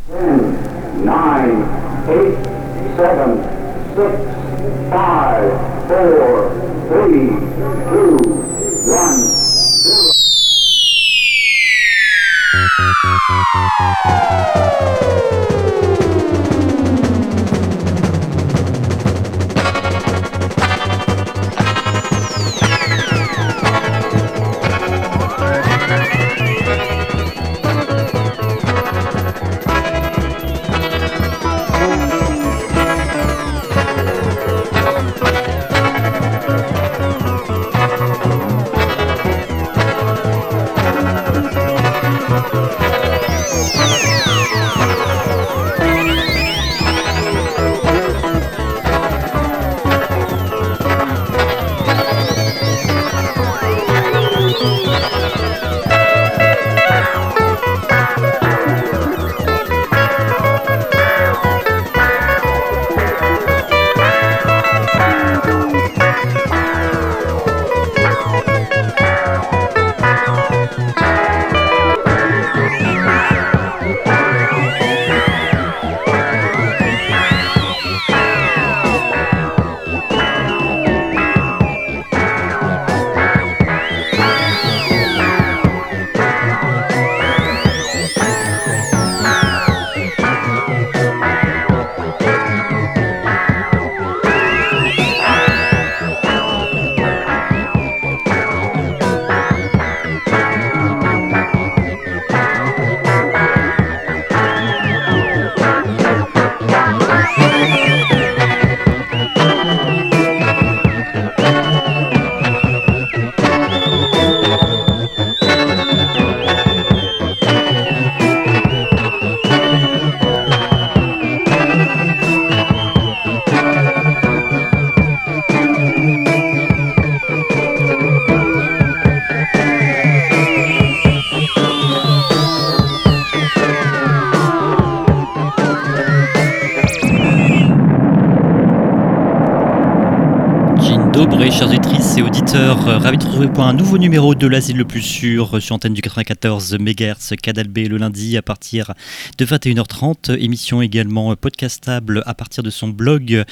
10, 9, 8, 7, 6, 5, 4, 3, 2, 1, 0. Dobré, chers auditrices et auditeurs, ravi de vous retrouver pour un nouveau numéro de l'Asile le plus sûr sur antenne du 94 MHz Canal B le lundi à partir de 21h30. Émission également podcastable à partir de son blog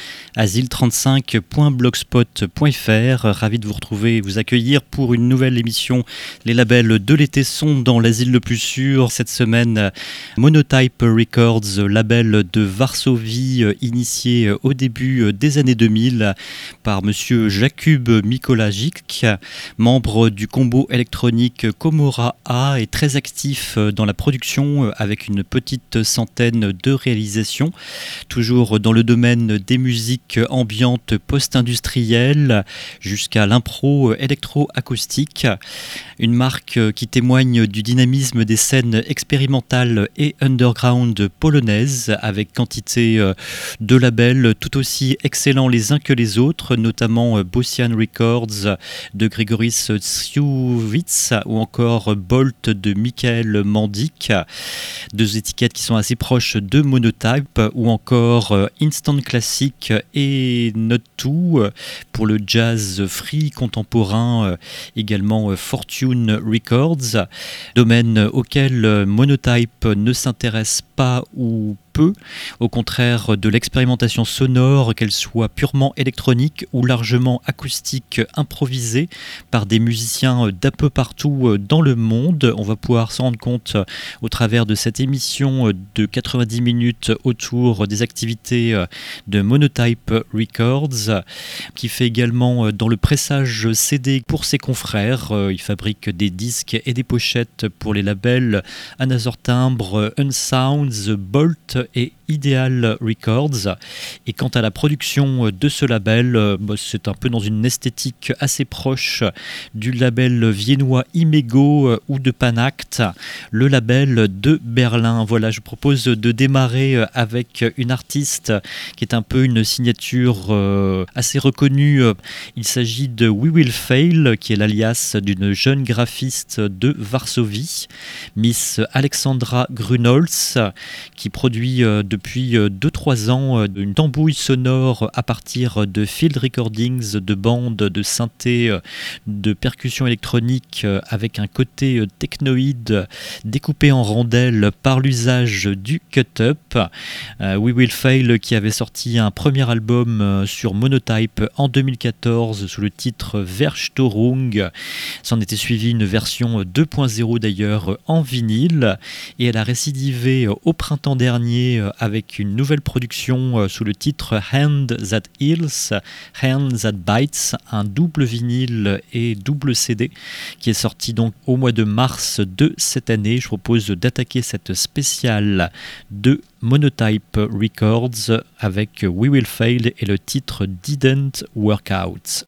asile35.blogspot.fr. Ravi de vous retrouver et vous accueillir pour une nouvelle émission. Les labels de l'été sont dans l'Asile le plus sûr. Cette semaine, Monotype Records, label de Varsovie initié au début des années 2000 par monsieur Jakub Mikolajic, membre du combo électronique Komora A, est très actif dans la production avec une petite centaine de réalisations, toujours dans le domaine des musiques ambiantes post-industrielles jusqu'à l'impro électro-acoustique. Une marque qui témoigne du dynamisme des scènes expérimentales et underground polonaises avec quantité de labels tout aussi excellents les uns que les autres, notamment Bocian Records de Grigoris Tsiouwitz ou encore Bolt de Michael Mandik, deux étiquettes qui sont assez proches de Monotype, ou encore Instant Classic et Not2 pour le jazz free contemporain, également Fortune Records, domaine auquel Monotype ne s'intéresse pas ou peu, au contraire de l'expérimentation sonore, qu'elle soit purement électronique ou largement acoustique, improvisée par des musiciens d'un peu partout dans le monde. On va pouvoir s'en rendre compte au travers de cette émission de 90 minutes autour des activités de Monotype Records, qui fait également dans le pressage CD pour ses confrères. Il fabrique des disques et des pochettes pour les labels Another Timbre, Unsounds, Bolt et Ideal Records. Et quant à la production de ce label, c'est un peu dans une esthétique assez proche du label viennois Imego ou de Panact, le label de Berlin. Voilà, je propose de démarrer avec une artiste qui est un peu une signature assez reconnue. Il s'agit de We Will Fail, qui est l'alias d'une jeune graphiste de Varsovie, Miss Alexandra Grunholz, qui produit depuis depuis 2-3 ans une tambouille sonore à partir de field recordings, de bandes, de synthé, de percussions électroniques avec un côté technoïde découpé en rondelles par l'usage du cut-up. We Will Fail qui avait sorti un premier album sur Monotype en 2014 sous le titre Verstörung. S'en était suivi une version 2.0 d'ailleurs en vinyle et elle a récidivé au printemps dernier avec une nouvelle production sous le titre Hand That Heals, Hand That Bites, un double vinyle et double CD qui est sorti donc au mois de mars de cette année. Je propose d'attaquer cette spéciale de Monotype Records avec We Will Fail et le titre Didn't Work Out.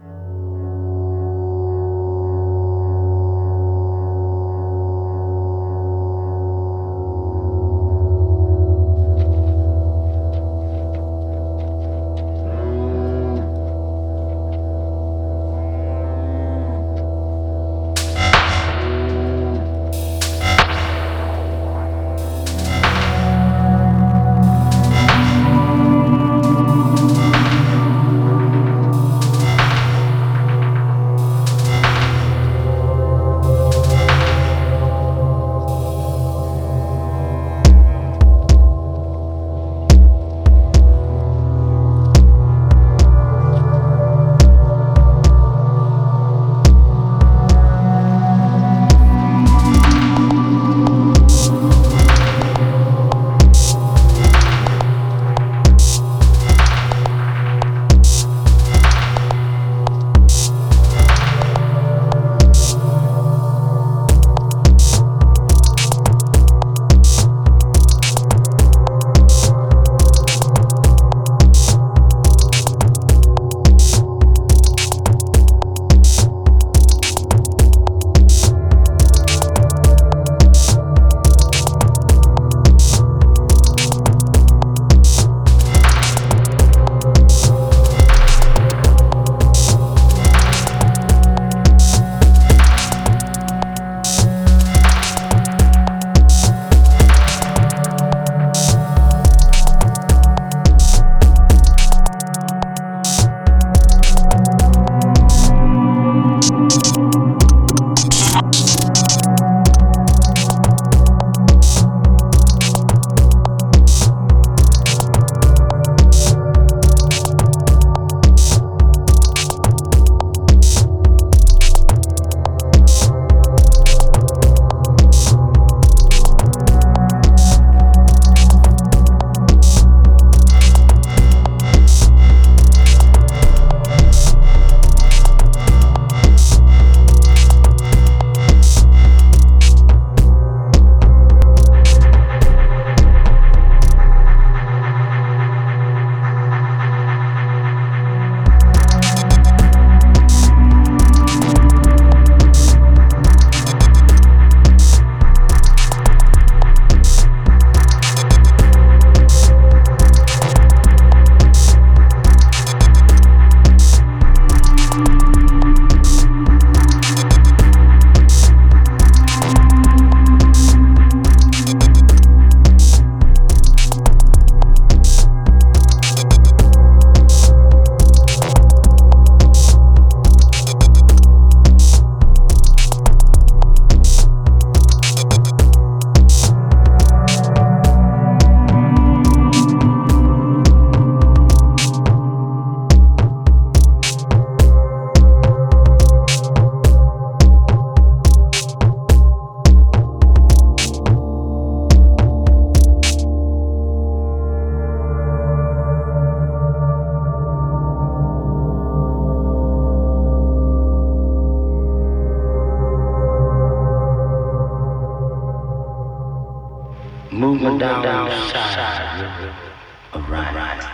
moving down the side of Rhine.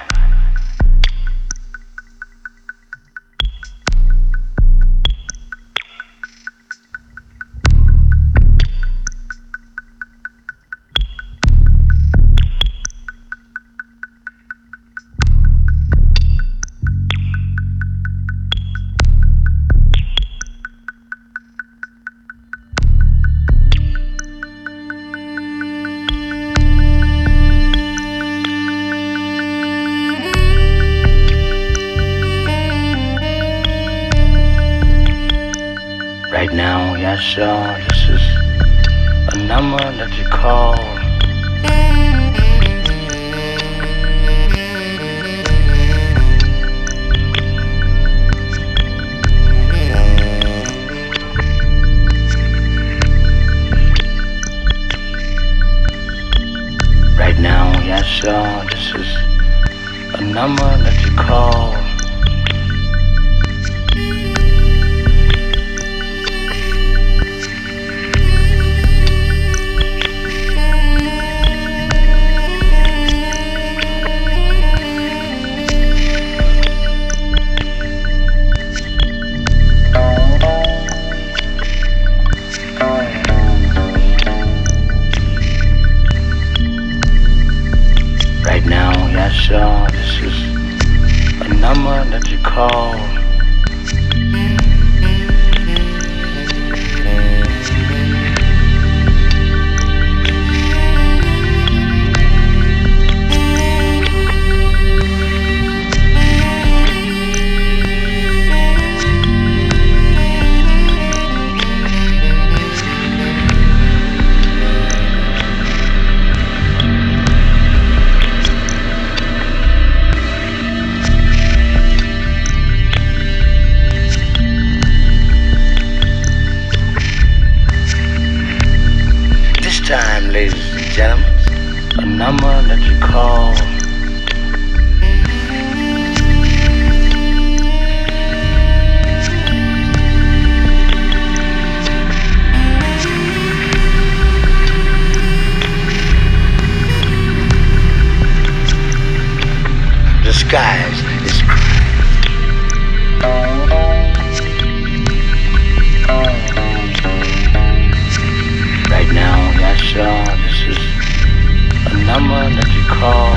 sure, this is a number that you call. Right now, yes, sure, this is a number that you call. Right now, yes, sure, this is a number that you call. Time, ladies and gentlemen, a number that you call. The skies is right now, yes, sure, this is a number that you call.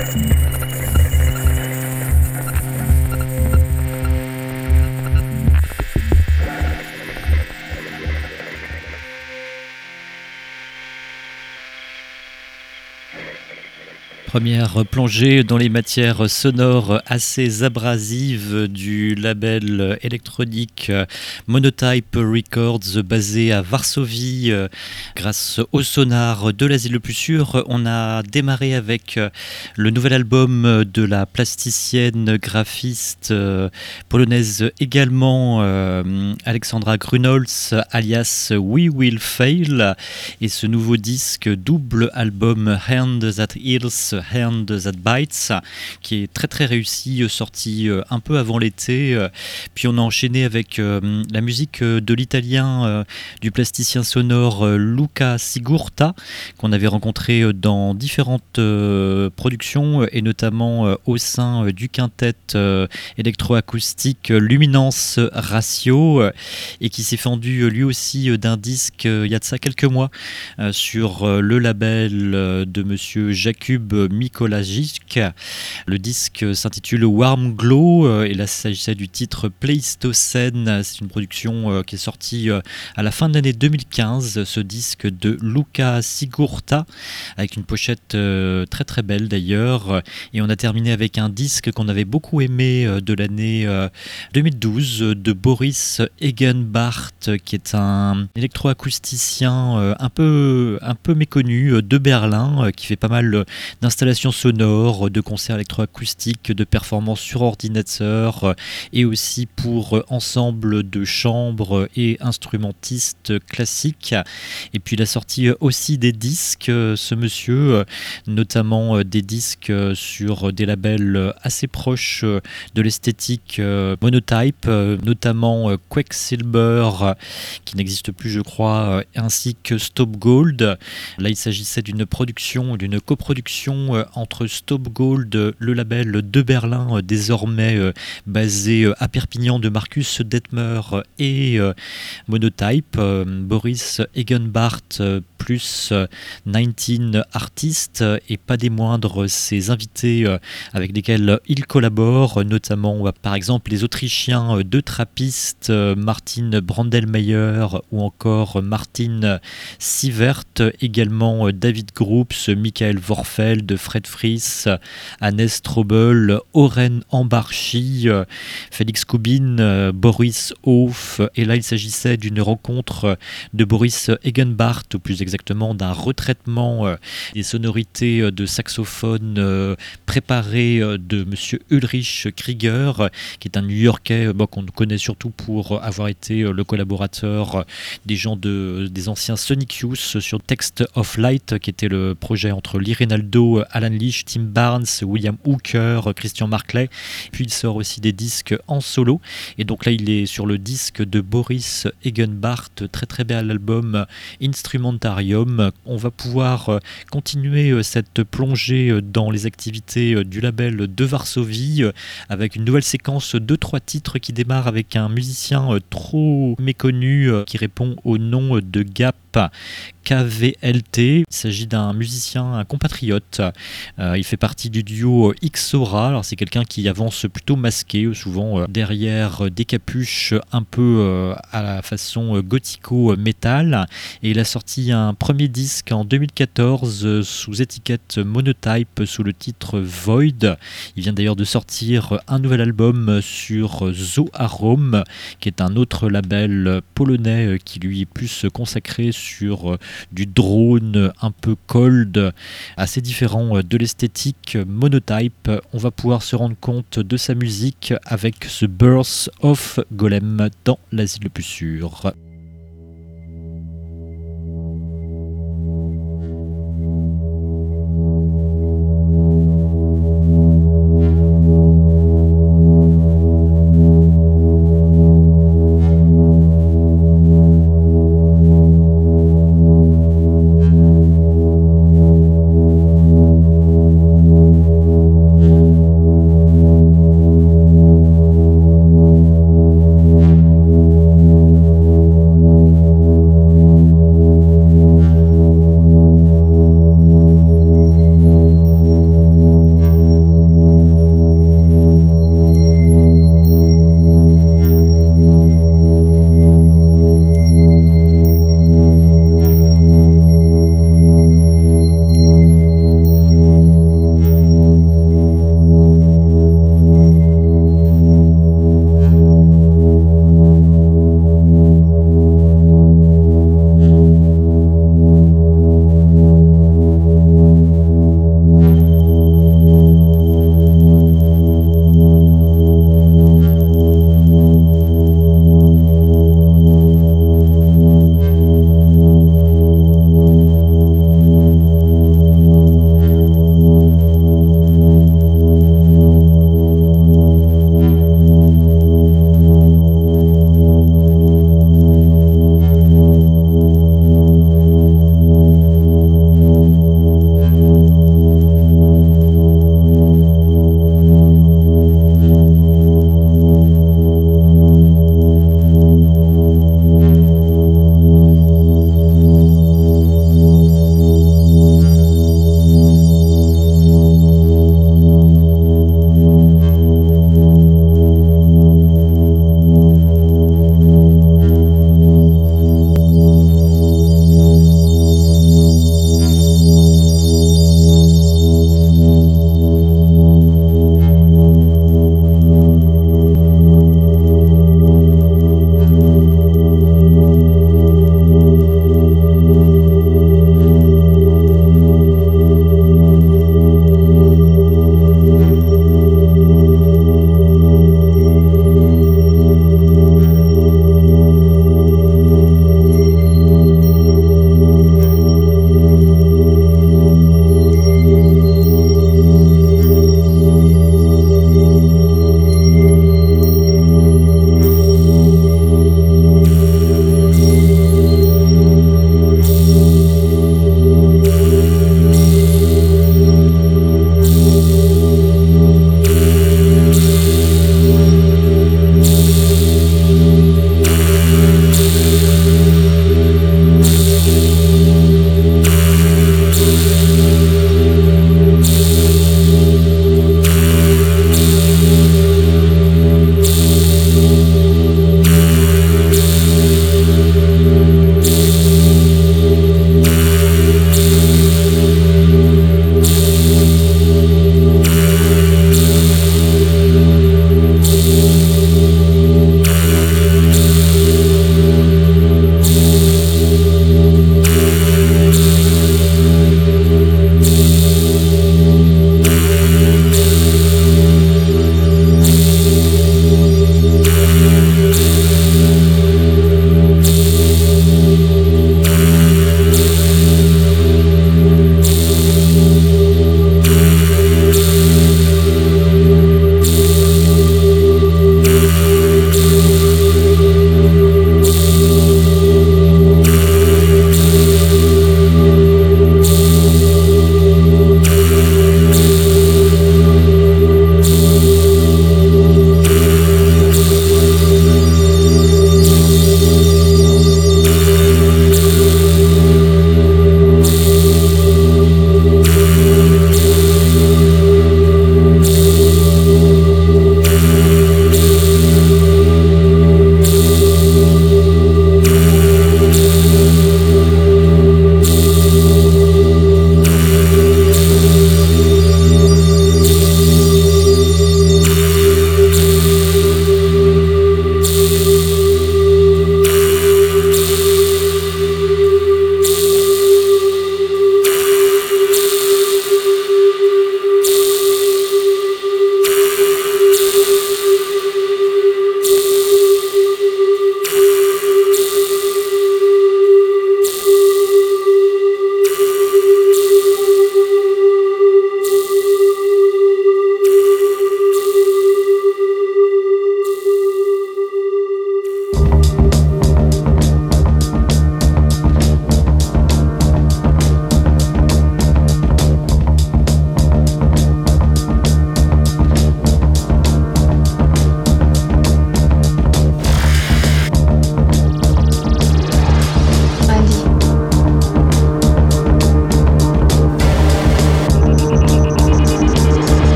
Première plongée dans les matières sonores assez abrasives du label électronique Monotype Records basé à Varsovie. Grâce au sonar de l'Asile le plus sûr, on a démarré avec le nouvel album de la plasticienne graphiste polonaise également, Alexandra Grunholz, alias We Will Fail, et ce nouveau disque double album Hand That Heals, Hand That Bites, qui est très très réussi, sorti un peu avant l'été. Puis on a enchaîné avec la musique de l'italien du plasticien sonore Luca Sigurta, qu'on avait rencontré dans différentes productions, et notamment au sein du quintet électroacoustique Luminance Ratio, et qui s'est fendu lui aussi d'un disque il y a de ça quelques mois sur le label de monsieur Jakub Mikolajic. Le disque s'intitule Warm Glow, et là il s'agissait du titre Pleistocène. C'est une production qui est sortie à la fin de l'année 2015, ce disque de Luca Sigurta, avec une pochette très très belle d'ailleurs. Et on a terminé avec un disque qu'on avait beaucoup aimé de l'année 2012 de Boris Egenbart, qui est un électroacousticien un peu méconnu de Berlin, qui fait pas mal d'installations sonores, de concerts électroacoustiques, de performances sur ordinateur, et aussi pour ensemble de chambre et instrumentistes classiques. Et puis il a sorti aussi des disques, ce monsieur, notamment des disques sur des labels assez proches de l'esthétique Monotype, notamment Quecksilber, qui n'existe plus je crois, ainsi que Stop Gold. Là il s'agissait d'une coproduction entre Stop Gold, le label de Berlin désormais basé à Perpignan de Marcus Detmer, et Monotype, Boris Egenbart plus 19 artistes, et pas des moindres ses invités avec lesquels il collabore, notamment par exemple les Autrichiens de Trappist, Martin Brandelmeier ou encore Martin Sievert, également David Groups, Michael Vorfeld, Fred Fries, Hannes Strobel, Oren Ambarchi, Félix Kubin, Boris Hof. Et là il s'agissait d'une rencontre de Boris Egenbart, ou plus exactement d'un retraitement des sonorités de saxophone préparées de monsieur Ulrich Krieger, qui est un New-Yorkais qu'on connaît surtout pour avoir été le collaborateur des anciens Sonic Youth sur Text of Light, qui était le projet entre Lee Ranaldo, Alan Leach, Tim Barnes, William Hooker, Christian Marclay. Puis il sort aussi des disques en solo, et donc là il est sur le disque de Boris Egenbart, très très bel album Instrumentarium. On va pouvoir continuer cette plongée dans les activités du label de Varsovie avec une nouvelle séquence de 3 titres qui démarre avec un musicien trop méconnu qui répond au nom de Gap KVLT. Il s'agit d'un musicien, un compatriote. Il fait partie du duo Xora. Alors c'est quelqu'un qui avance plutôt masqué, souvent derrière des capuches un peu à la façon gothico-metal. Et il a sorti un premier disque en 2014 sous étiquette Monotype sous le titre Void. Il vient d'ailleurs de sortir un nouvel album sur Zoarom, qui est un autre label polonais qui lui est plus consacré sur du drone un peu cold, assez différent de l'esthétique Monotype. On va pouvoir se rendre compte de sa musique avec ce Birth of Golem dans l'Asile le plus sûr.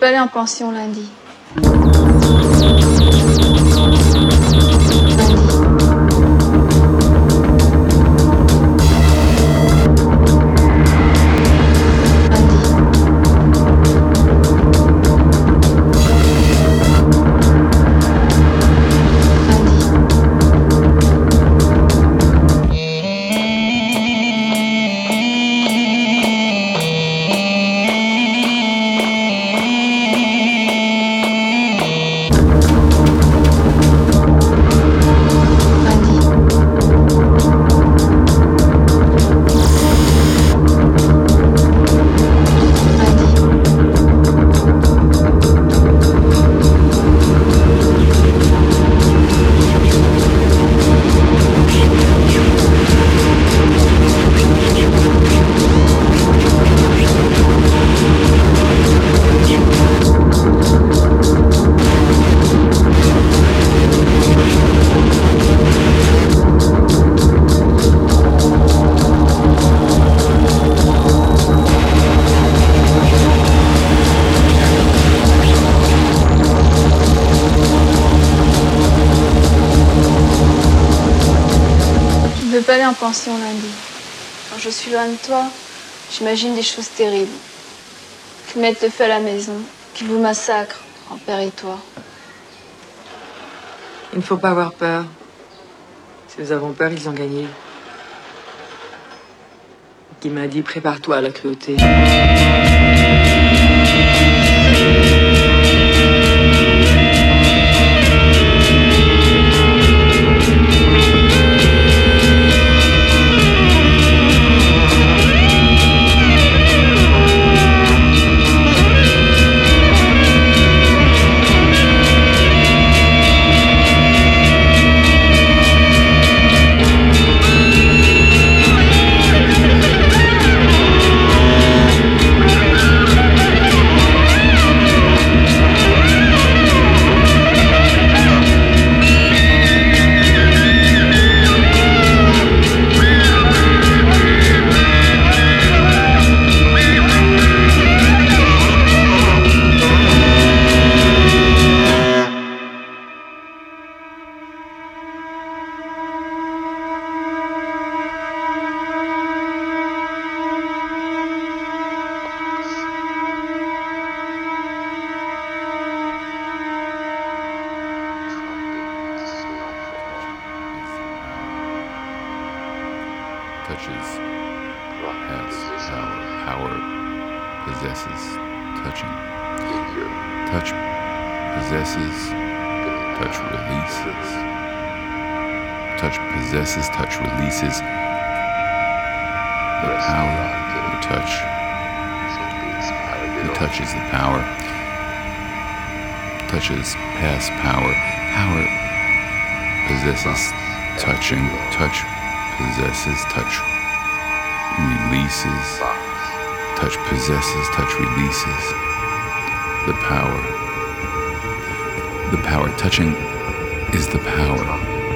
pas aller en pension lundi. Je veux pas aller en pension lundi. Quand je suis loin de toi, j'imagine des choses terribles. Qu'ils mettent le feu à la maison, qu'ils vous massacrent, grand-père et toi. Il ne faut pas avoir peur. Si nous avons peur, ils ont gagné. Qui m'a dit, prépare-toi à la cruauté. touches, has power, possesses, touching. Touch possesses, touch releases. Touch possesses, touch releases. The power, the touch. The touch is the power. Touches past power. Power possesses, touching, touch possesses, touch releases. Touch possesses, touch releases. The power. The power. Touching is the power.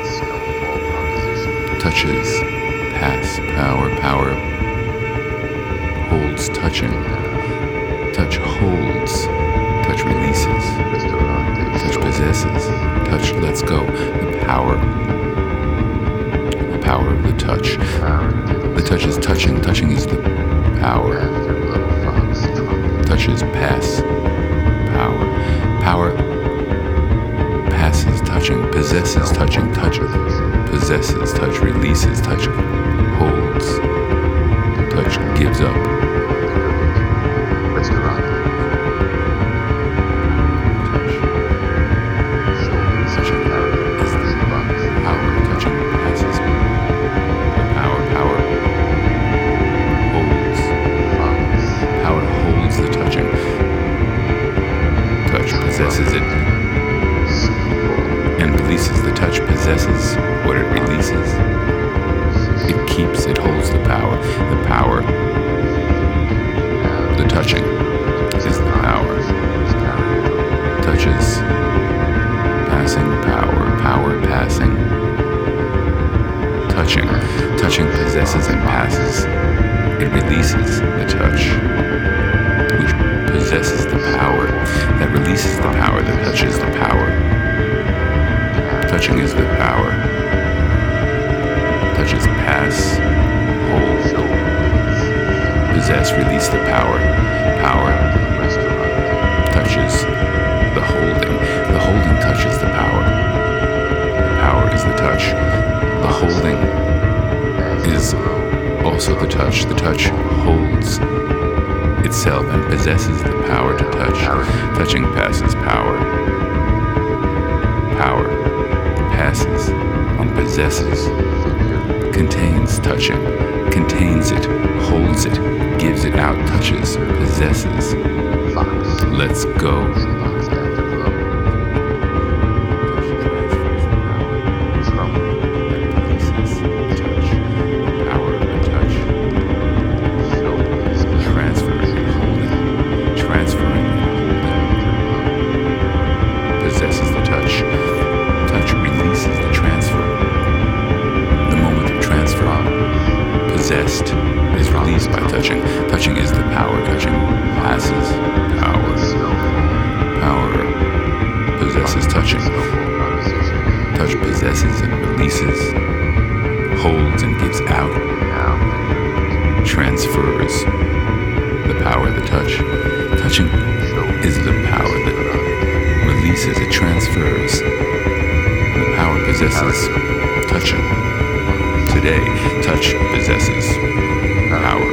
Touches, pass, power, power. Holds, touching. Touch holds. Touch releases. Touch possesses. Touch lets go. The power. The power of the touch. The touch is touching. Touching is the power. Touches pass. Power. Power passes touching. Possesses touching. Touch possesses. Touch releases. Touch holds. Touch gives up. Possesses it and releases. The touch possesses what it releases. It keeps, it holds the power. The power, the touching is the power. Touches, passing power, power passing. Touching, touching possesses and passes. It releases the touch, which possesses the power. releases the power that touches the power. Touching is the power. Touches pass, hold, possess, release the power. Power touches the holding. The holding touches the power. The power is the touch. The holding is also the touch. The touch holds itself and possesses the power to touch. Touching passes power. Power passes and possesses. Contains touching. Contains it. Holds it. Gives it out. Touches. Possesses. Let's go. Possessed is released by touching. Touching is the power. Touching passes power. Power possesses touching. Touch possesses and releases. Holds and gives out. Transfers the power, the touch. Touching is the power that releases. It transfers. The power possesses touching. Today, touch possesses power.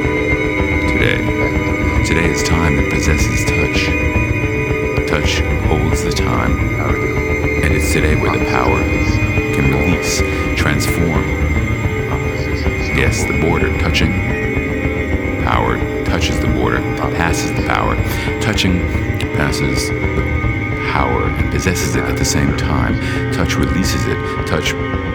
Today is time that possesses touch. Touch holds the time. And it's today where the power can release, transform. Yes, the border touching. Power touches the border, passes the power. Touching passes the power and possesses it at the same time. Touch releases it. Touch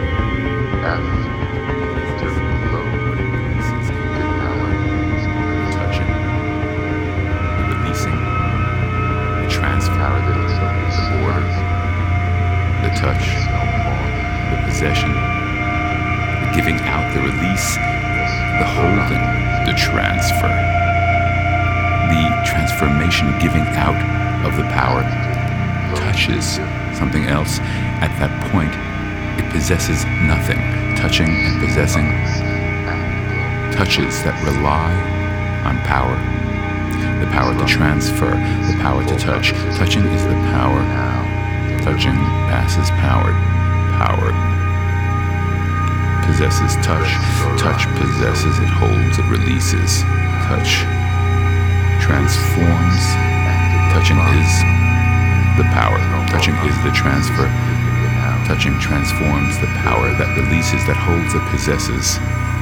touch, the possession, the giving out, the release, the holding, the transfer, the transformation, giving out of the power, touches something else. At that point, it possesses nothing. Touching and possessing, touches that rely on power, the power to transfer, the power to touch. Touching is the power. Touching passes power. Power possesses touch. Touch possesses, it holds, it releases. Touch transforms. Touching is the power. Touching is the transfer. Touching transforms the power that releases, that holds, that possesses.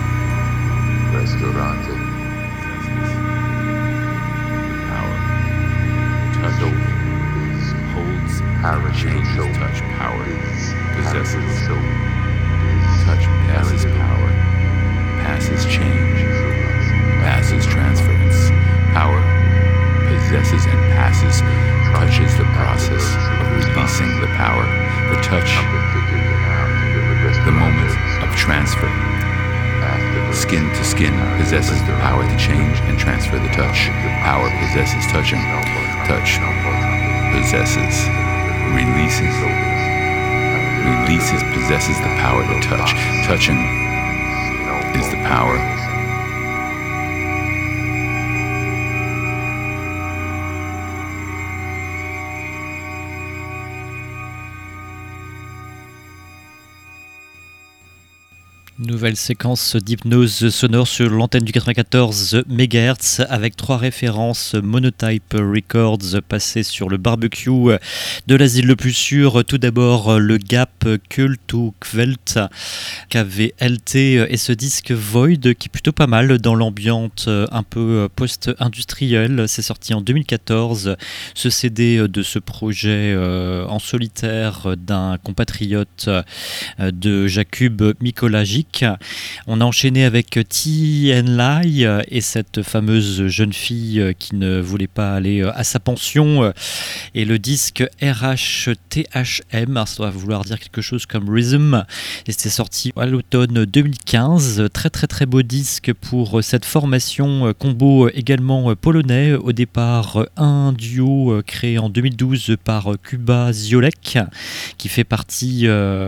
Power changes, touch power possesses. Touch passes power, passes change, passes transference. Power possesses and passes, touches the process of releasing the power, the touch, the moment of transfer. Skin to skin possesses the power to change and transfer the touch. Power possesses touching. Touch possesses. Releases, possesses the power to touch. Touching is the power. Nouvelle séquence d'hypnose sonore sur l'antenne du 94 MHz avec 3 références Monotype Records passées sur le barbecue de l'asile le plus sûr. Tout d'abord le Gap Cult ou Kvelt KVLT et ce disque Void qui est plutôt pas mal dans l'ambiance un peu post-industrielle. C'est sorti en 2014. Ce CD de ce projet en solitaire d'un compatriote de Jakub Mikolajic musique. On a enchaîné avec T.N. et cette fameuse jeune fille qui ne voulait pas aller à sa pension et le disque RHTHM, ça doit vouloir dire quelque chose comme Rhythm, et c'était sorti à l'automne 2015. Très très très beau disque pour cette formation combo également polonais. Au départ un duo créé en 2012 par Kuba Ziolek qui fait partie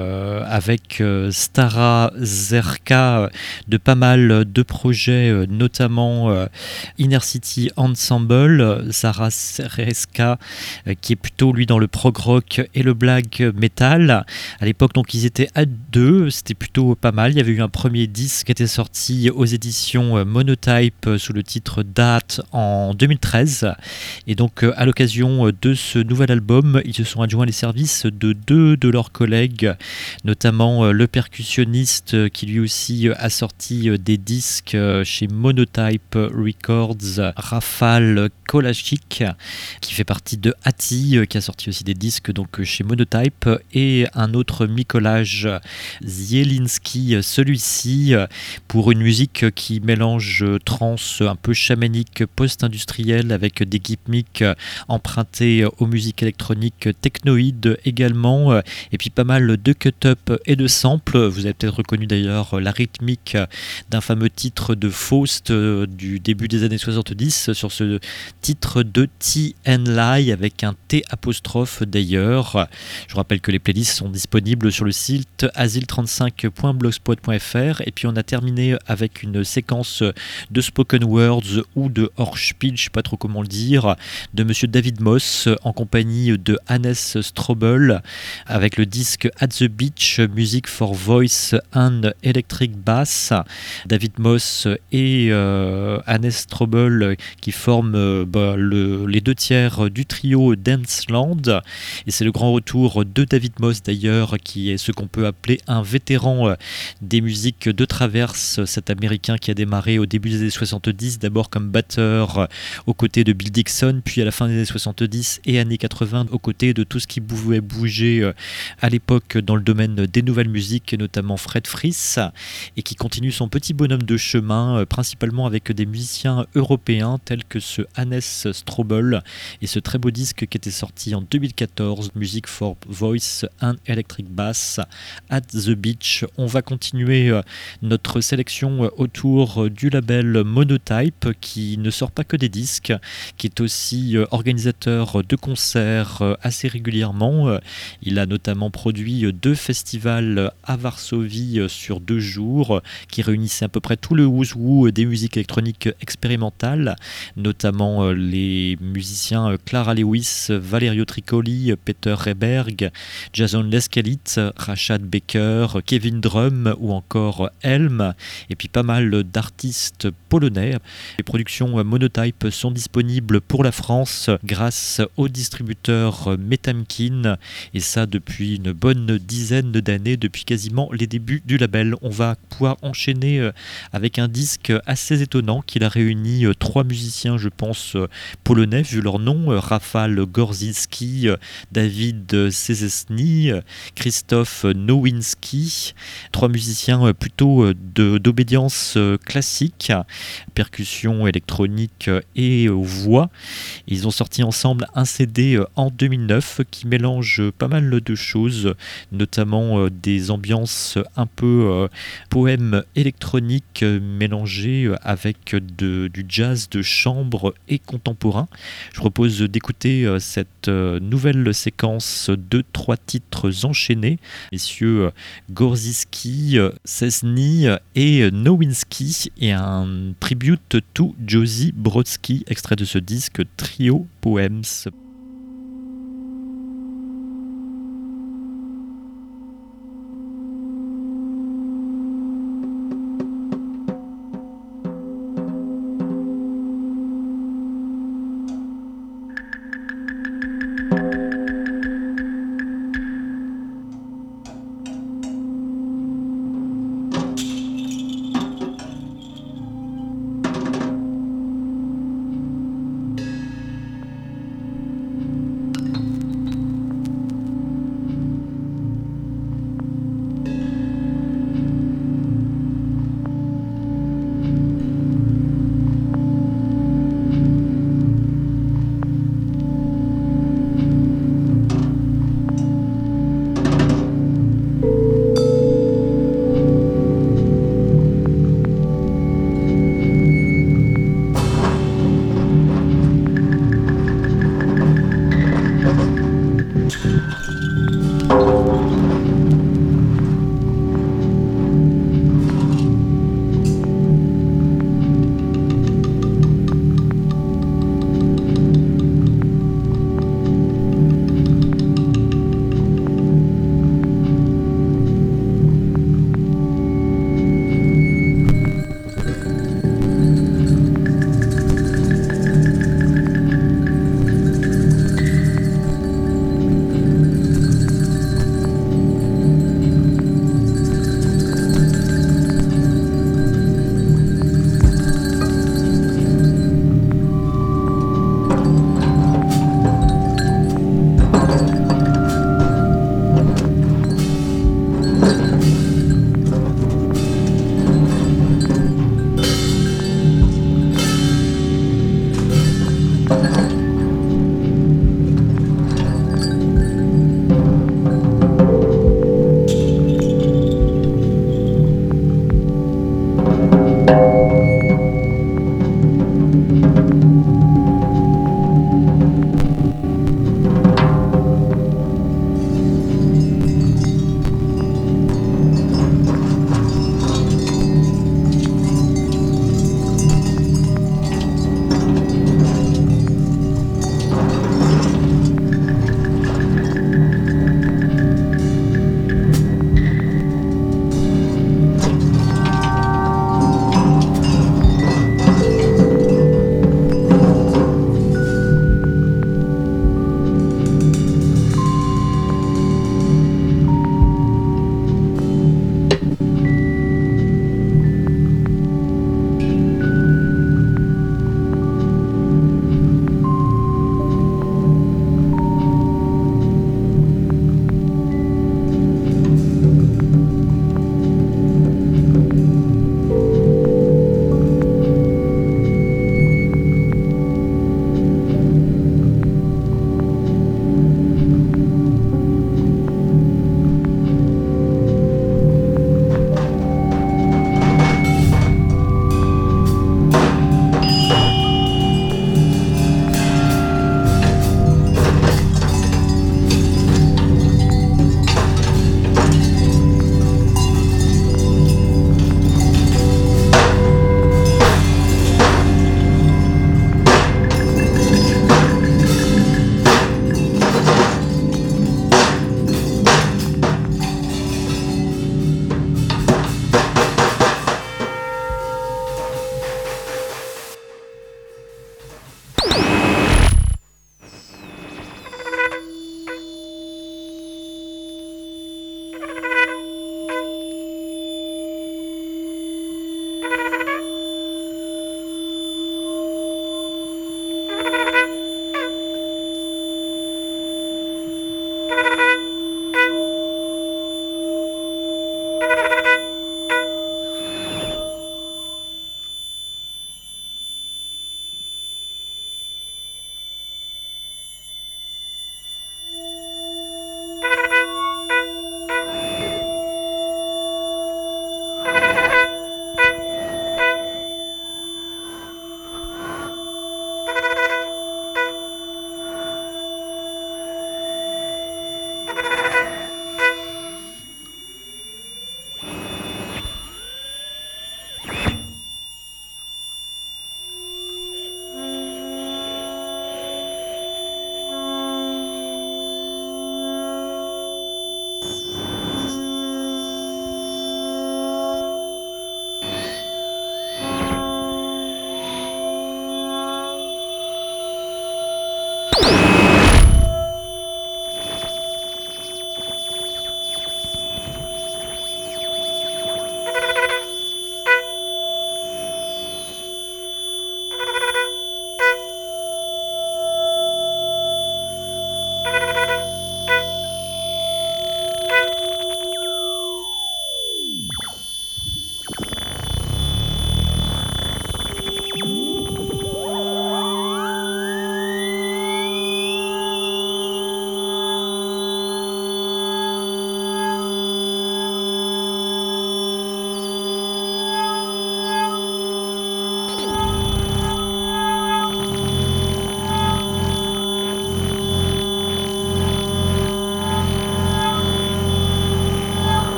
avec Stara Zerka de pas mal de projets, notamment Inner City Ensemble, Zara Zerka qui est plutôt lui dans le prog rock et le black metal. À l'époque donc ils étaient à deux, c'était plutôt pas mal. Il y avait eu un premier disque qui était sorti aux éditions Monotype sous le titre Date en 2013 et donc à l'occasion de ce nouvel album ils se sont adjoints les services de deux de leurs collègues, notamment le percussionniste qui lui aussi a sorti des disques chez Monotype Records, Rafal Kolachik, qui fait partie de Hati, qui a sorti aussi des disques donc chez Monotype, et un autre Mikolaj Zielinski, celui-ci pour une musique qui mélange trance un peu chamanique post-industrielle avec des gimmicks empruntés aux musiques électroniques technoïdes également, et puis pas mal de cut-up et de samples. Vous avez peut-être reconnu d'ailleurs la rythmique d'un fameux titre de Faust du début des années 70 sur ce titre de T.N. avec un T apostrophe d'ailleurs. Je vous rappelle que les playlists sont disponibles sur le site asile35.blogspot.fr, et puis on a terminé avec une séquence de spoken words ou de Hörspiel, je ne sais pas trop comment le dire, de monsieur David Moss en compagnie de Hannes Strobel avec le disque At the Beach, Music for Voice and Electric Bass. David Moss et Hannes Strobel qui forment les deux tiers du trio Danceland, et c'est le grand retour de David Moss d'ailleurs, qui est ce qu'on peut appeler un vétéran des musiques de traverse, cet américain qui a démarré au début des années 70 d'abord comme batteur aux côtés de Bill Dixon, puis à la fin des années 70 et années 80 aux côtés de tout ce qui pouvait bouger à l'époque dans le domaine des nouvelles musiques, notamment Fred Friss, et qui continue son petit bonhomme de chemin principalement avec des musiciens européens tels que ce Hannes Strobel et ce très beau disque qui était sorti en 2014, Music for Voice and Electric Bass, At the Beach. On va continuer notre sélection autour du label Monotype, qui ne sort pas que des disques, qui est aussi organisateur de concerts assez régulièrement. Il a notamment produit 2 festivals à Varsovie sur 2 jours qui réunissaient à peu près tout le who's who des musiques électroniques expérimentales, notamment les musiciens Clara Lewis, Valerio Tricoli, Peter Reberg, Jason Lescalit, Rashad Baker, Kevin Drum ou encore Helm, et puis pas mal d'artistes polonais. Les productions Monotype sont disponibles pour la France grâce au distributeur Metamkin, et ça depuis une bonne dizaine d'années, depuis quasiment les débuts du label. On va pouvoir enchaîner avec un disque assez étonnant qu'il a réuni 3 musiciens, je pense, polonais vu leur nom, Rafal Gorzinski, David Sezesny, Christophe Nowinski, 3 musiciens plutôt d'obédience classique, percussion électronique et voix. Ils ont sorti ensemble un CD en 2009 qui mélange pas mal de choses, notamment des ambiances un peu poèmes électroniques mélangés avec du jazz de chambre et contemporain. Je propose d'écouter cette nouvelle séquence de 3 titres enchaînés, messieurs Gorzinski, Sezesny et Nowinski, et un tribute to Josie Brodsky, extrait de ce disque Trio Poems.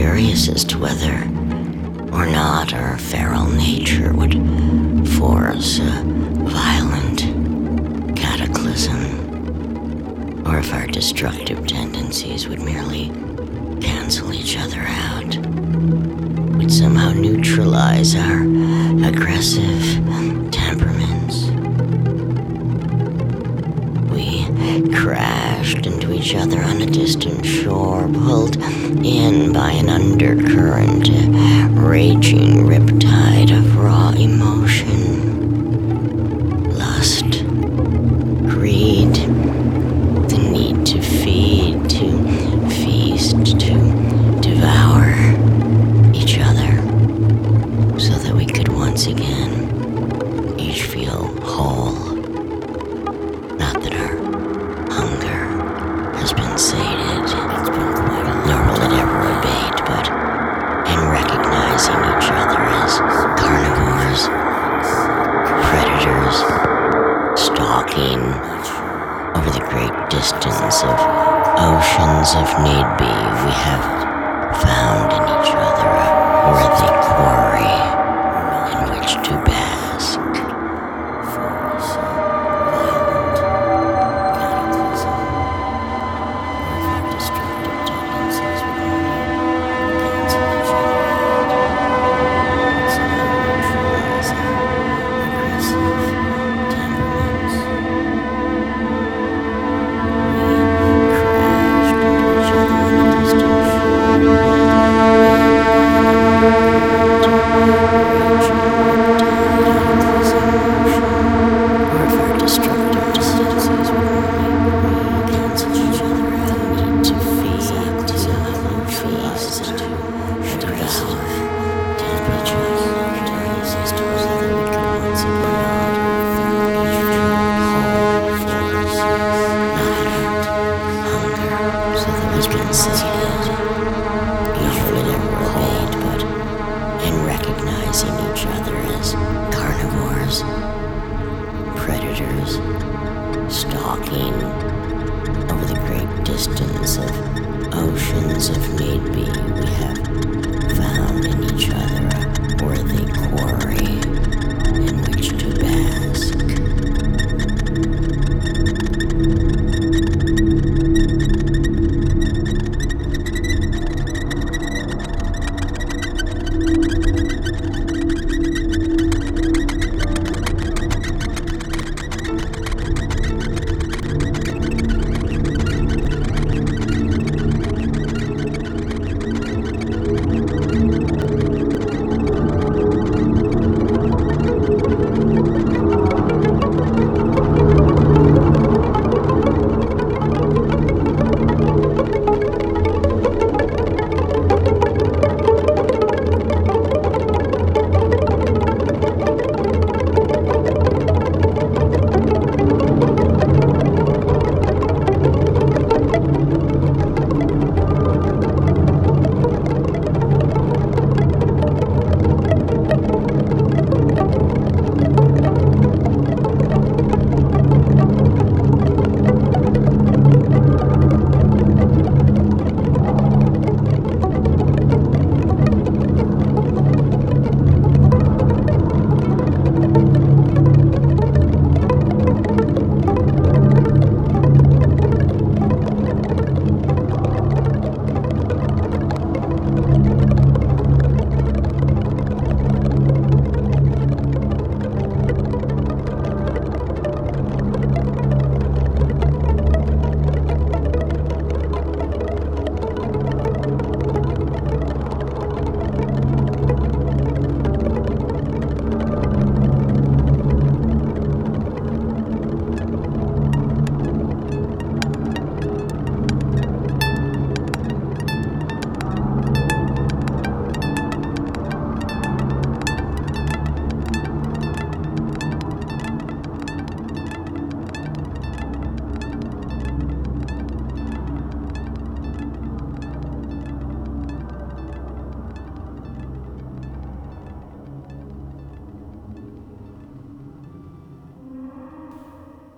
curious as to whether or not our feral nature would force a violent cataclysm, or if our destructive tendencies would merely cancel each other out, would somehow neutralize our aggressive temperaments. We crashed into each other on a distant shore, pulled in by an undercurrent, a raging riptide of raw emotion. Lust, greed, the need to feed, to feast, to devour each other, so that we could once again each feel whole. Not that our hunger has been sated, nor will it ever abate, but in recognizing each other as carnivores, predators, stalking over the great distance of oceans of need be, we have found in each other a worthy quarry in which to bask. Force a violent cataclysm, or if our destructive tendencies would only cancel each other out, somehow neutralize our aggressive temperaments.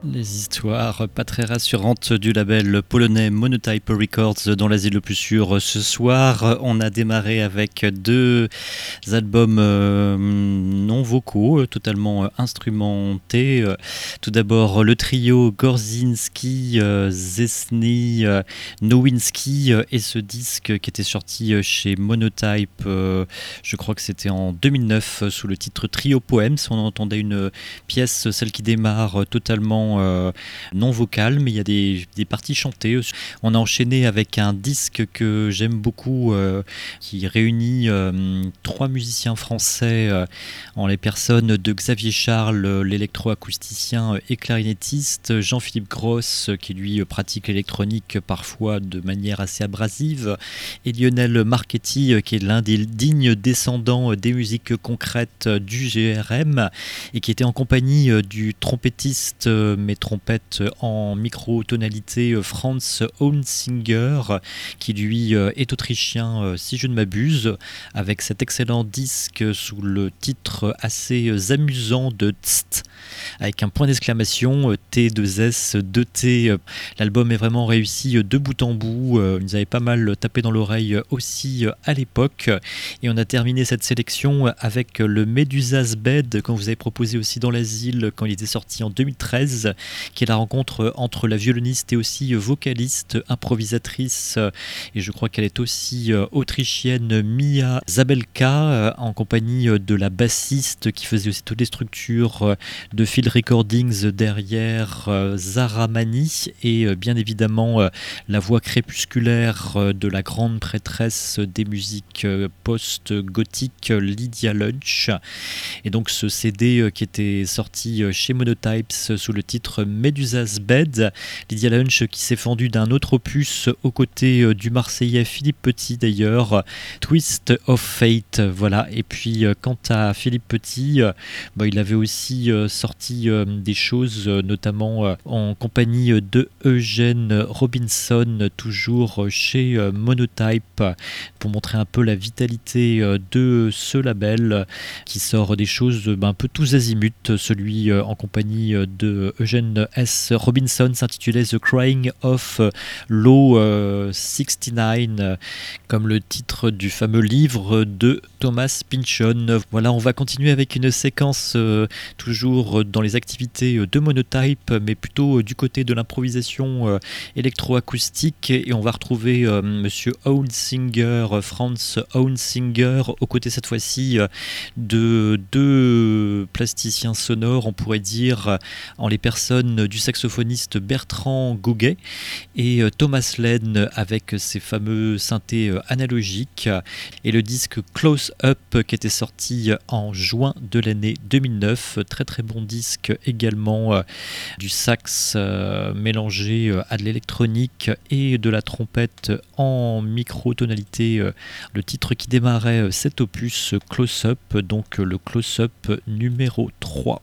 Les histoires pas très rassurantes du label polonais Monotype Records dans l'asile le plus sûr. Ce soir, on a démarré avec 2 albums non vocaux, totalement instrumentés. Tout d'abord, le trio Gorzinski, Zesny, Nowinski et ce disque qui était sorti chez Monotype, je crois que c'était en 2009, sous le titre Trio Poems. On entendait une pièce, celle qui démarre, totalement non vocale, mais il y a des parties chantées. On a enchaîné avec un disque que j'aime beaucoup, qui réunit 3 musiciens français en les personnes de Xavier Charles, l'électroacousticien et clarinettiste, Jean-Philippe Gross, qui lui pratique l'électronique parfois de manière assez abrasive, et Lionel Marchetti, qui est l'un des dignes descendants des musiques concrètes du GRM, et qui était en compagnie du trompettiste mais trompette en micro-tonalité Franz Ounsinger, qui lui est autrichien si je ne m'abuse, avec cet excellent disque sous le titre assez amusant de Tst, avec un point d'exclamation, T2S, 2T. L'album est vraiment réussi de bout en bout, ils nous avaient pas mal tapé dans l'oreille aussi à l'époque, et on a terminé cette sélection avec le Medusa's Bed, qu'on vous avait proposé aussi dans l'asile quand il était sorti en 2013, qui est la rencontre entre la violoniste et aussi vocaliste, improvisatrice, et je crois qu'elle est aussi autrichienne, Mia Zabelka, en compagnie de la bassiste qui faisait aussi toutes les structures de Field Recordings derrière Zara Mani, et bien évidemment la voix crépusculaire de la grande prêtresse des musiques post-gothiques, Lydia Lunch. Et donc ce CD qui était sorti chez Monotypes sous le titre Medusa's Bed, Lydia Lunch qui s'est fendue d'un autre opus aux côtés du Marseillais Philippe Petit d'ailleurs, Twist of Fate, voilà. Et puis quant à Philippe Petit, il avait aussi sorti des choses, notamment en compagnie de Eugène Robinson, toujours chez Monotype, pour montrer un peu la vitalité de ce label qui sort des choses un peu tous azimuts. Celui en compagnie de Eugène S. Robinson s'intitulait The Crying of Law 69, comme le titre du fameux livre de Thomas Pynchon. Voilà, on va continuer avec une séquence toujours dans les activités de Monotype, mais plutôt du côté de l'improvisation électroacoustique, et on va retrouver monsieur Ounsinger, Franz Ounsinger, aux côtés cette fois-ci de 2 plasticiens sonores, on pourrait dire, en les personnes du saxophoniste Bertrand Gouguet et Thomas Len avec ses fameux synthés analogiques, et le disque Close Up qui était sorti en juin de l'année 2009, très très bon disque également, du sax mélangé à de l'électronique et de la trompette en micro-tonalité. Le titre qui démarrait cet opus, Close Up, donc le Close Up numéro 3.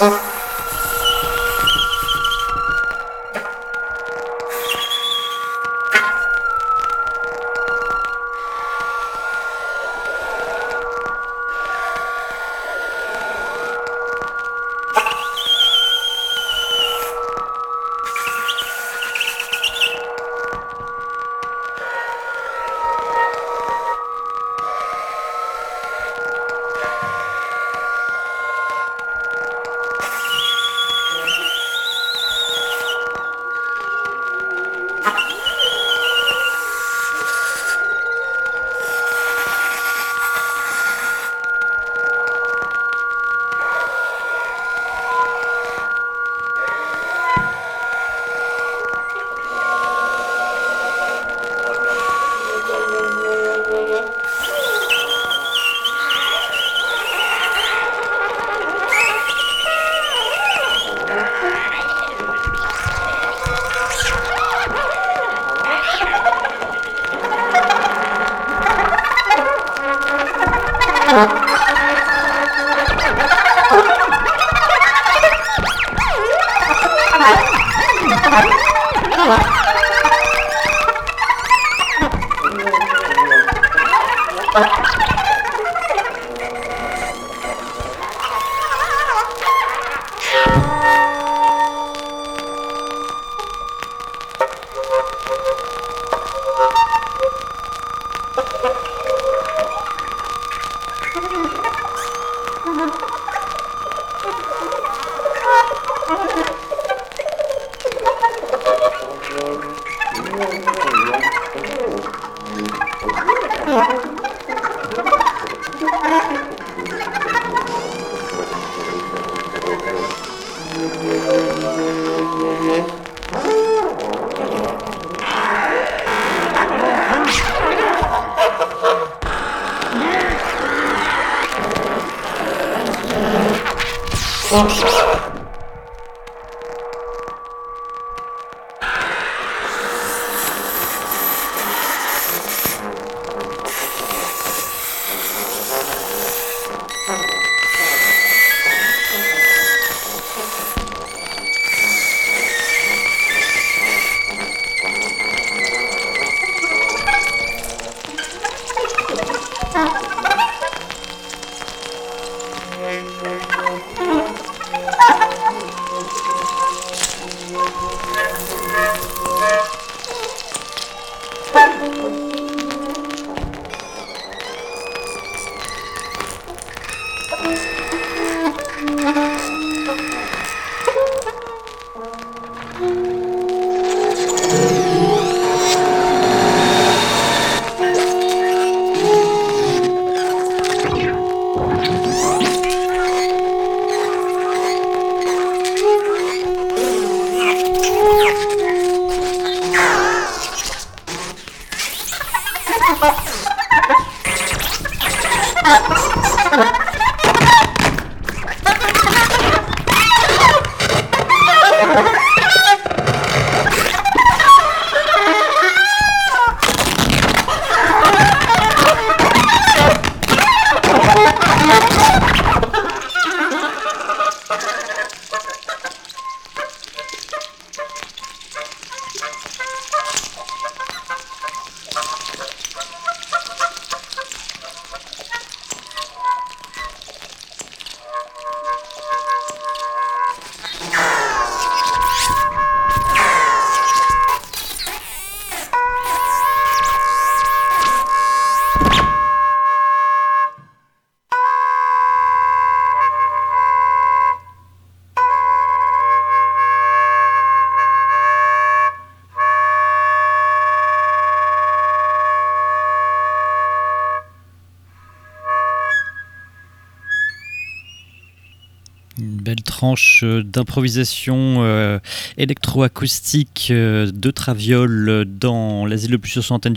Belle tranche d'improvisation électroacoustique de Traviole dans l'asile le plus sur antenne du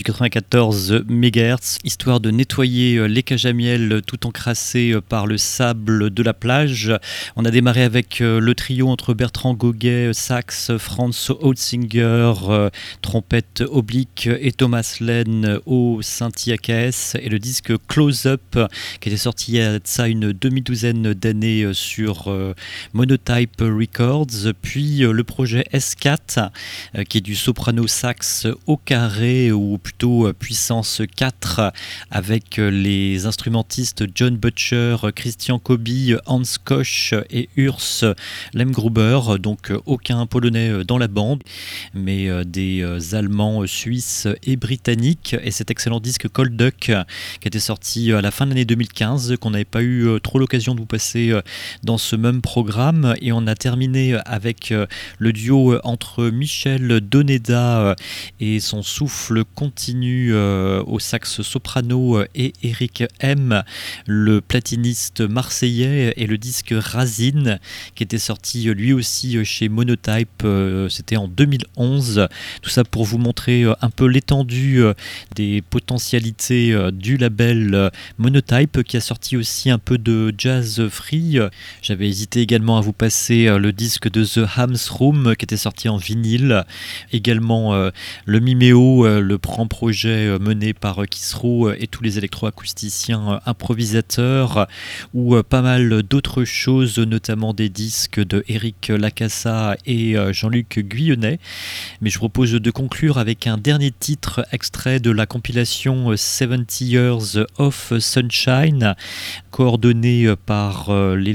94 MHz, histoire de nettoyer les cages à miel tout encrassées par le sable de la plage. On a démarré avec le trio entre Bertrand Goguet, sax, Franz Holzinger, trompette oblique et Thomas Lehn au synthi AKS, et le disque Close Up qui était sorti il y a de ça une demi-douzaine d'années sur sur Monotype Records, puis le projet S4 qui est du soprano sax au carré ou plutôt puissance 4 avec les instrumentistes John Butcher, Christian Kobi, Hans Koch et Urs Lemgruber, donc aucun polonais dans la bande mais des Allemands, Suisses et Britanniques, et cet excellent disque Cold Duck qui était sorti à la fin de l'année 2015, qu'on n'avait pas eu trop l'occasion de vous passer dans ce même programme. Et on a terminé avec le duo entre Michel Doneda et son souffle continu au sax soprano et Eric M, le platiniste marseillais, et le disque Razine qui était sorti lui aussi chez Monotype, c'était en 2011. Tout ça pour vous montrer un peu l'étendue des potentialités du label Monotype, qui a sorti aussi un peu de jazz free. J'avais hésité également à vous passer le disque de The Hams Room qui était sorti en vinyle, également le Mimeo, le grand projet mené par Kisro et tous les électroacousticiens improvisateurs, ou pas mal d'autres choses, notamment des disques de Eric Lacassa et Jean-Luc Guyonnet. Mais je propose de conclure avec un dernier titre extrait de la compilation 70 Years of Sunshine, coordonné par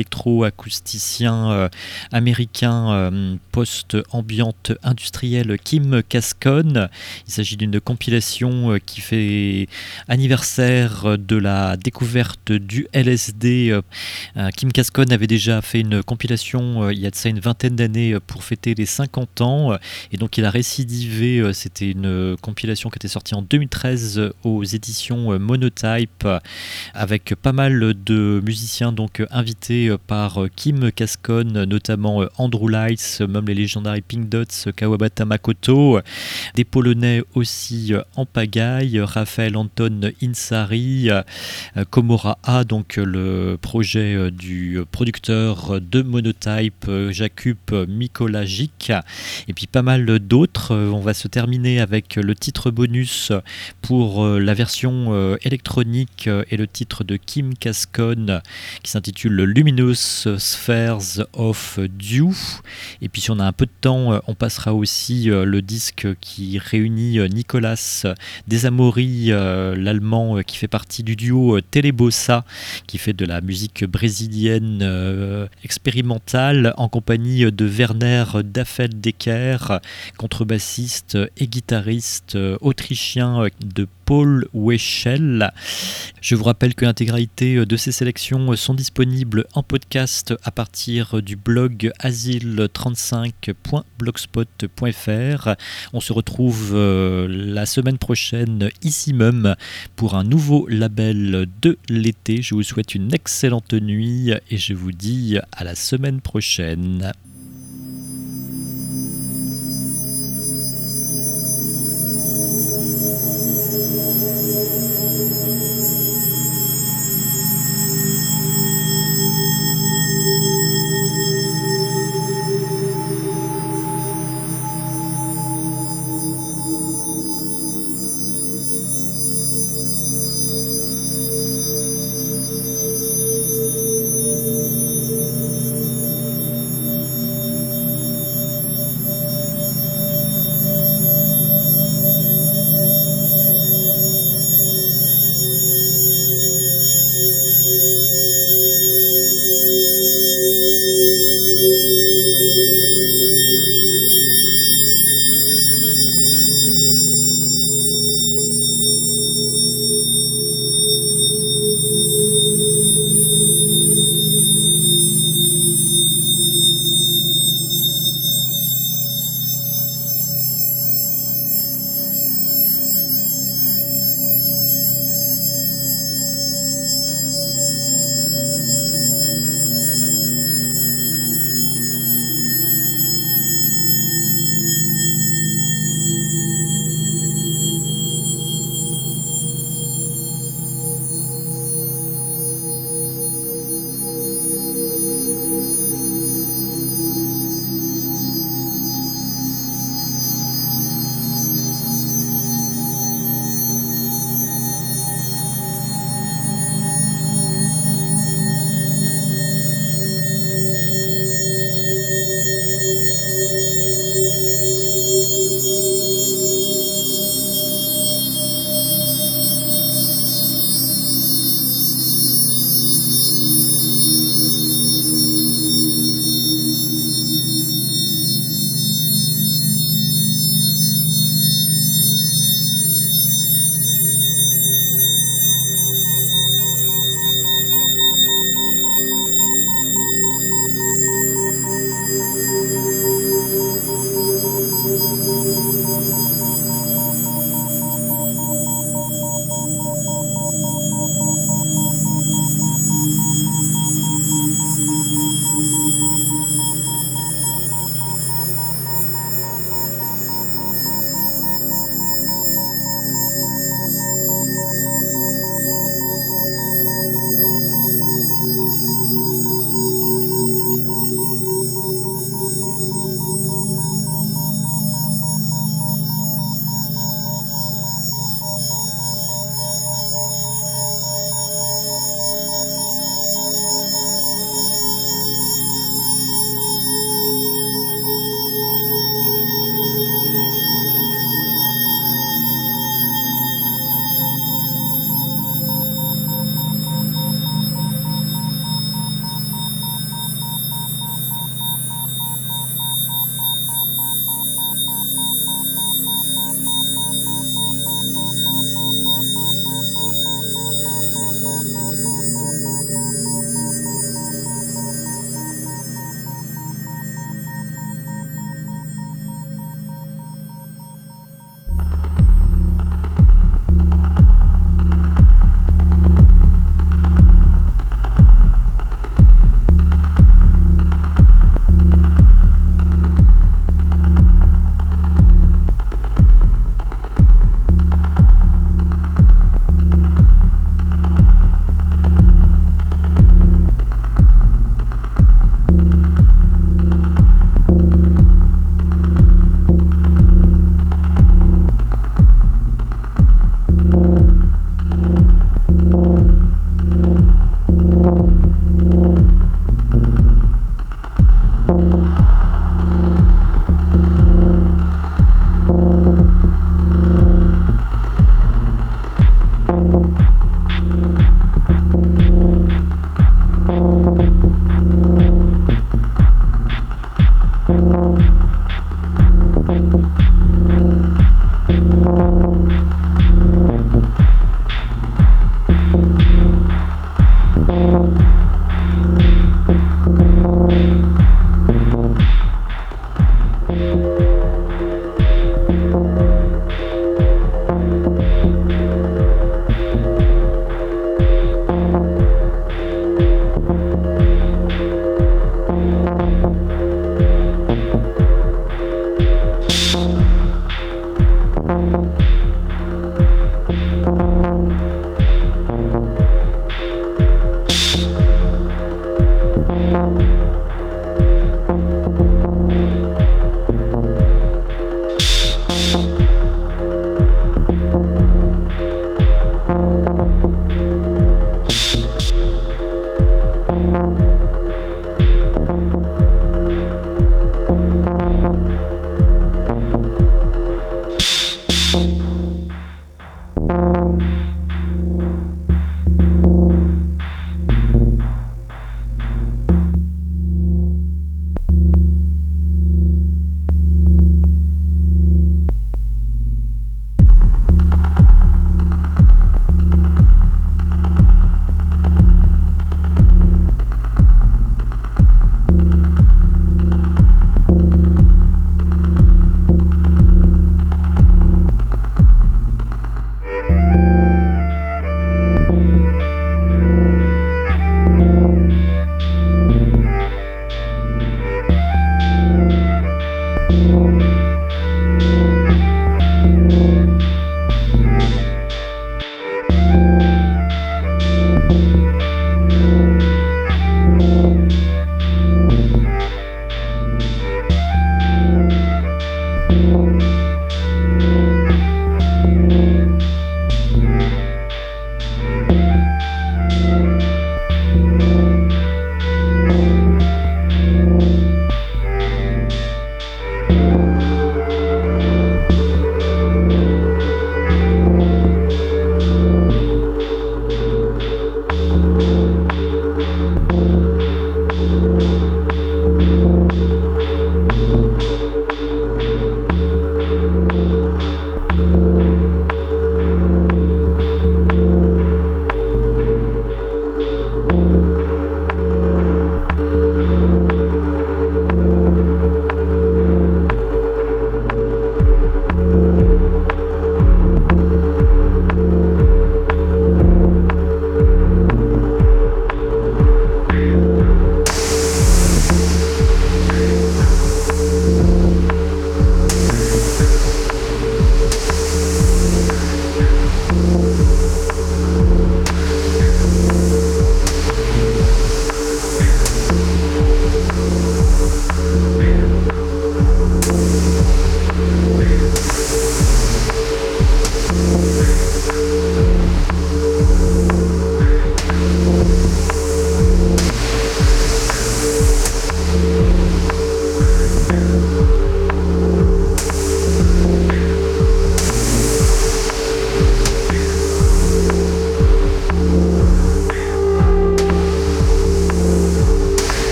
l'électroacousticien américain post-ambiante industriel Kim Cascone. Il s'agit d'une compilation qui fait anniversaire de la découverte du LSD. Kim Cascone avait déjà fait une compilation il y a de ça une vingtaine d'années pour fêter les 50 ans, et donc il a récidivé. C'était une compilation qui était sortie en 2013 aux éditions Monotype, avec pas mal de musiciens donc invités par Kim Cascone, notamment Andrew Lice, même les légendaires Pink Dots, Kawabata Makoto, des Polonais aussi en pagaille, Raphaël Anton Insari, Komora A, donc le projet du producteur de Monotype, Jakub Mikolajic, et puis pas mal d'autres. On va se terminer avec le titre bonus pour la version électronique et le titre de Kim Cascone qui s'intitule Luminous Spheres of Dew. Et puis si on a un peu de temps, on passera aussi le disque qui réunit Nicolas Desamori, l'allemand qui fait partie du duo Telebossa, qui fait de la musique brésilienne expérimentale en compagnie de Werner Daffeldecker, contrebassiste et guitariste autrichien de Paul Weschel. Je vous rappelle que l'intégralité de ces sélections sont disponibles en podcast à partir du blog asile35.blogspot.fr. On se retrouve la semaine prochaine ici même pour un nouveau label de l'été. Je vous souhaite une excellente nuit et je vous dis à la semaine prochaine.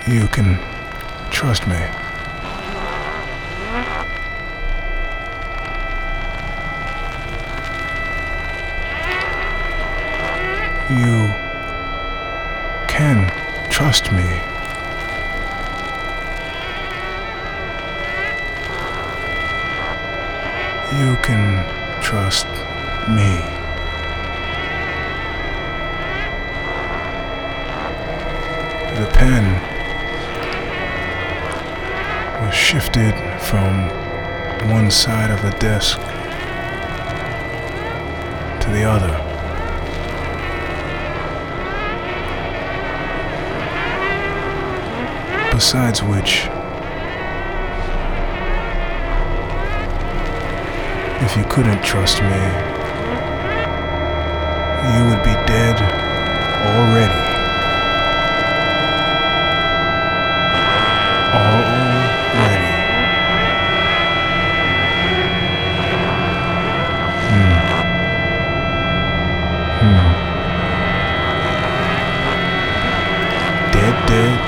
You can trust me. You can trust me. You can trust me. The pen was shifted from one side of the desk to the other. Besides which, if you couldn't trust me, you would be dead already. Already. Dead,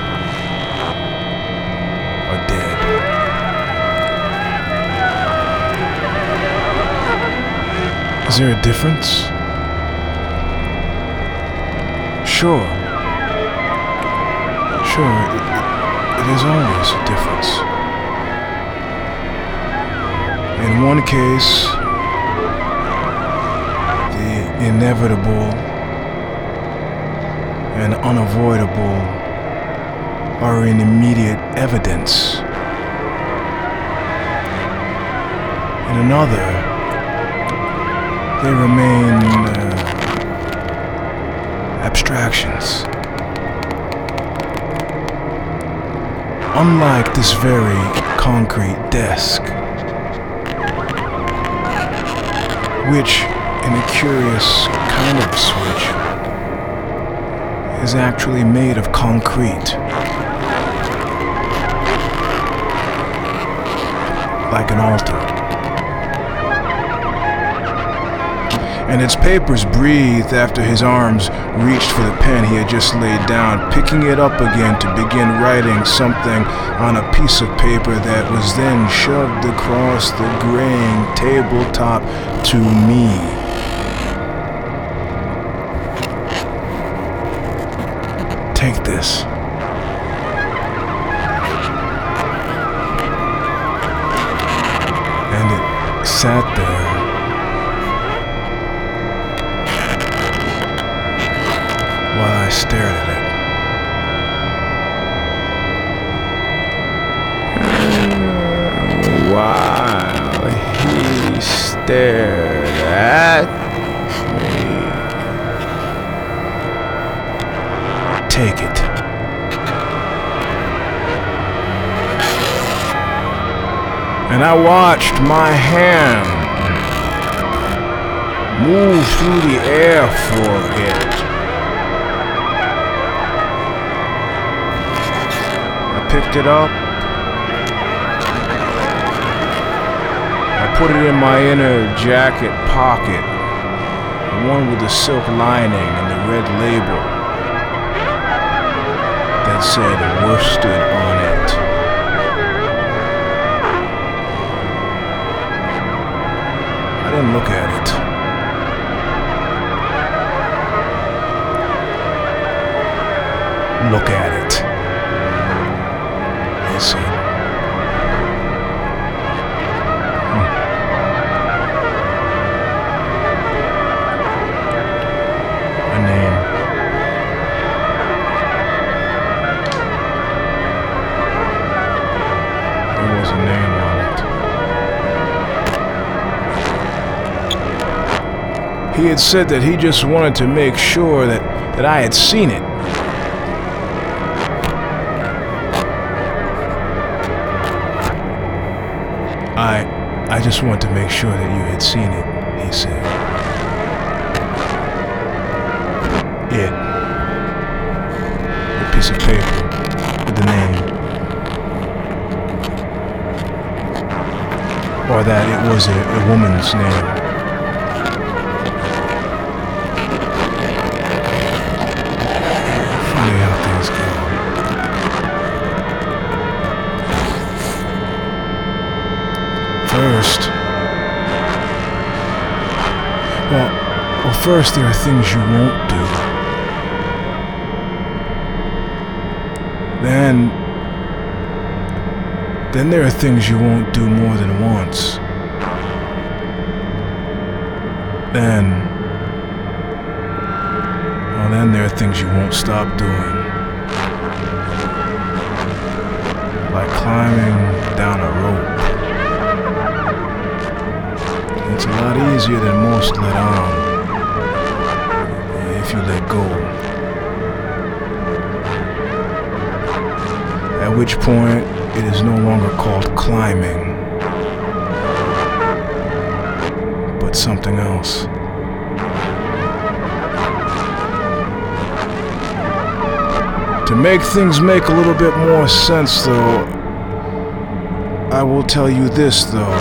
or dead? Is there a difference? Sure. It is always a difference. In one case, the inevitable and unavoidable are in immediate evidence. In another, they remain abstractions. Unlike this very concrete desk, which, in a curious kind of switch, is actually made of concrete. Like an altar. And its papers breathed after his arms reached for the pen he had just laid down, picking it up again to begin writing something on a piece of paper that was then shoved across the graying tabletop to me. Take this. And it sat there. While I stared at it. While he stared at me. Take it. And I watched my hand move through the air for it. Picked it up. I put it in my inner jacket pocket, the one with the silk lining and the red label that said worsted on it. I didn't look at it. Look at it. Said. A name. There was a name on it. He had said that he just wanted to make sure that I had seen it. I just want to make sure that you had seen it, he said. It. The piece of paper with the name. Or that it was a woman's name. Funny how things go. First there are things you won't do. Then there are things you won't do more than once. Then there are things you won't stop doing. Like climbing down a rope. It's a lot easier than most let on, if you let go. At which point, it is no longer called climbing, but something else. To make things make a little bit more sense, though, I will tell you this, though.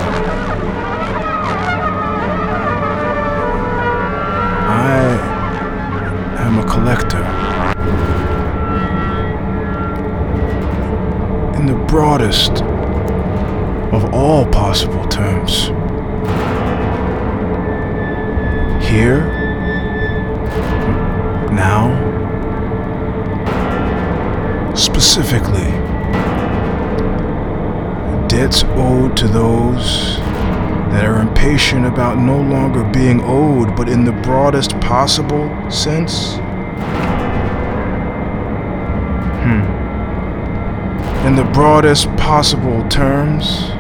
I am a collector. In the broadest of all possible terms. Here, now, specifically, debts owed to those that are impatient about no longer being owed, but in the broadest possible sense. In the broadest possible terms,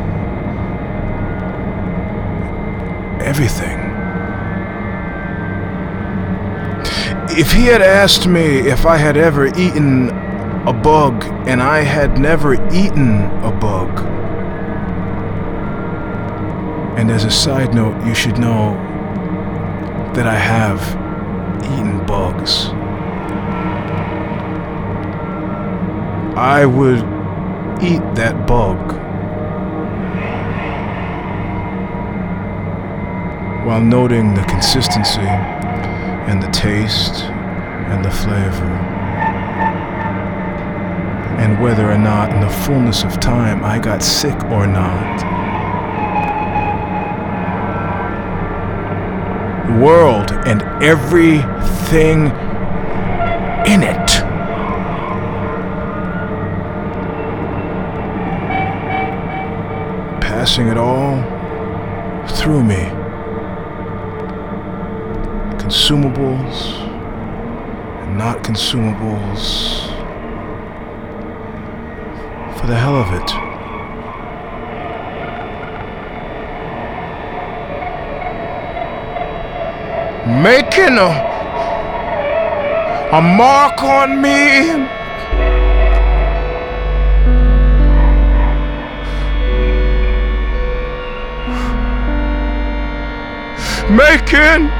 everything. If he had asked me if I had ever eaten a bug, and I had never eaten a bug, and as a side note, you should know that I have eaten bugs, I would eat that bug while noting the consistency and the taste and the flavor, and whether or not in the fullness of time I got sick or not. The world and everything in it. Passing it all through me. Consumables and not consumables. For the hell of it. Making a mark on me. Making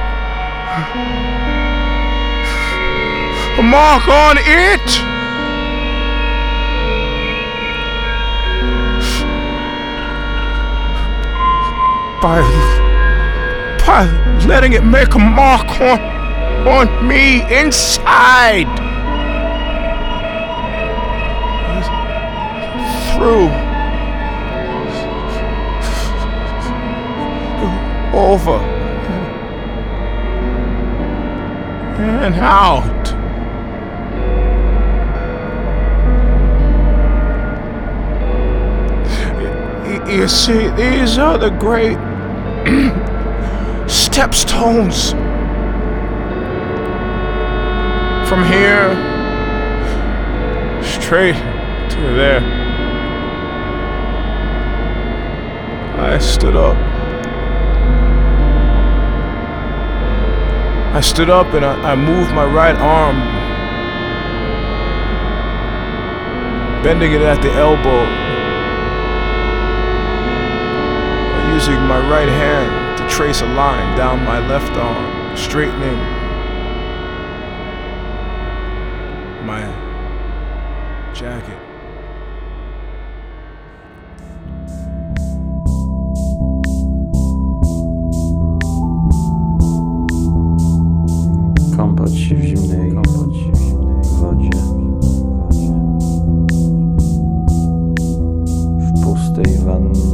a mark on it. By letting it make a mark on me inside. Through. Over. And out. You see, these are the great stepstones. From here straight to there. I stood up. I stood up and I moved my right arm, bending it at the elbow, using my right hand to trace a line down my left arm, straightening my jacket. Kąpać się w zimnej wodzie, w pustej wannie.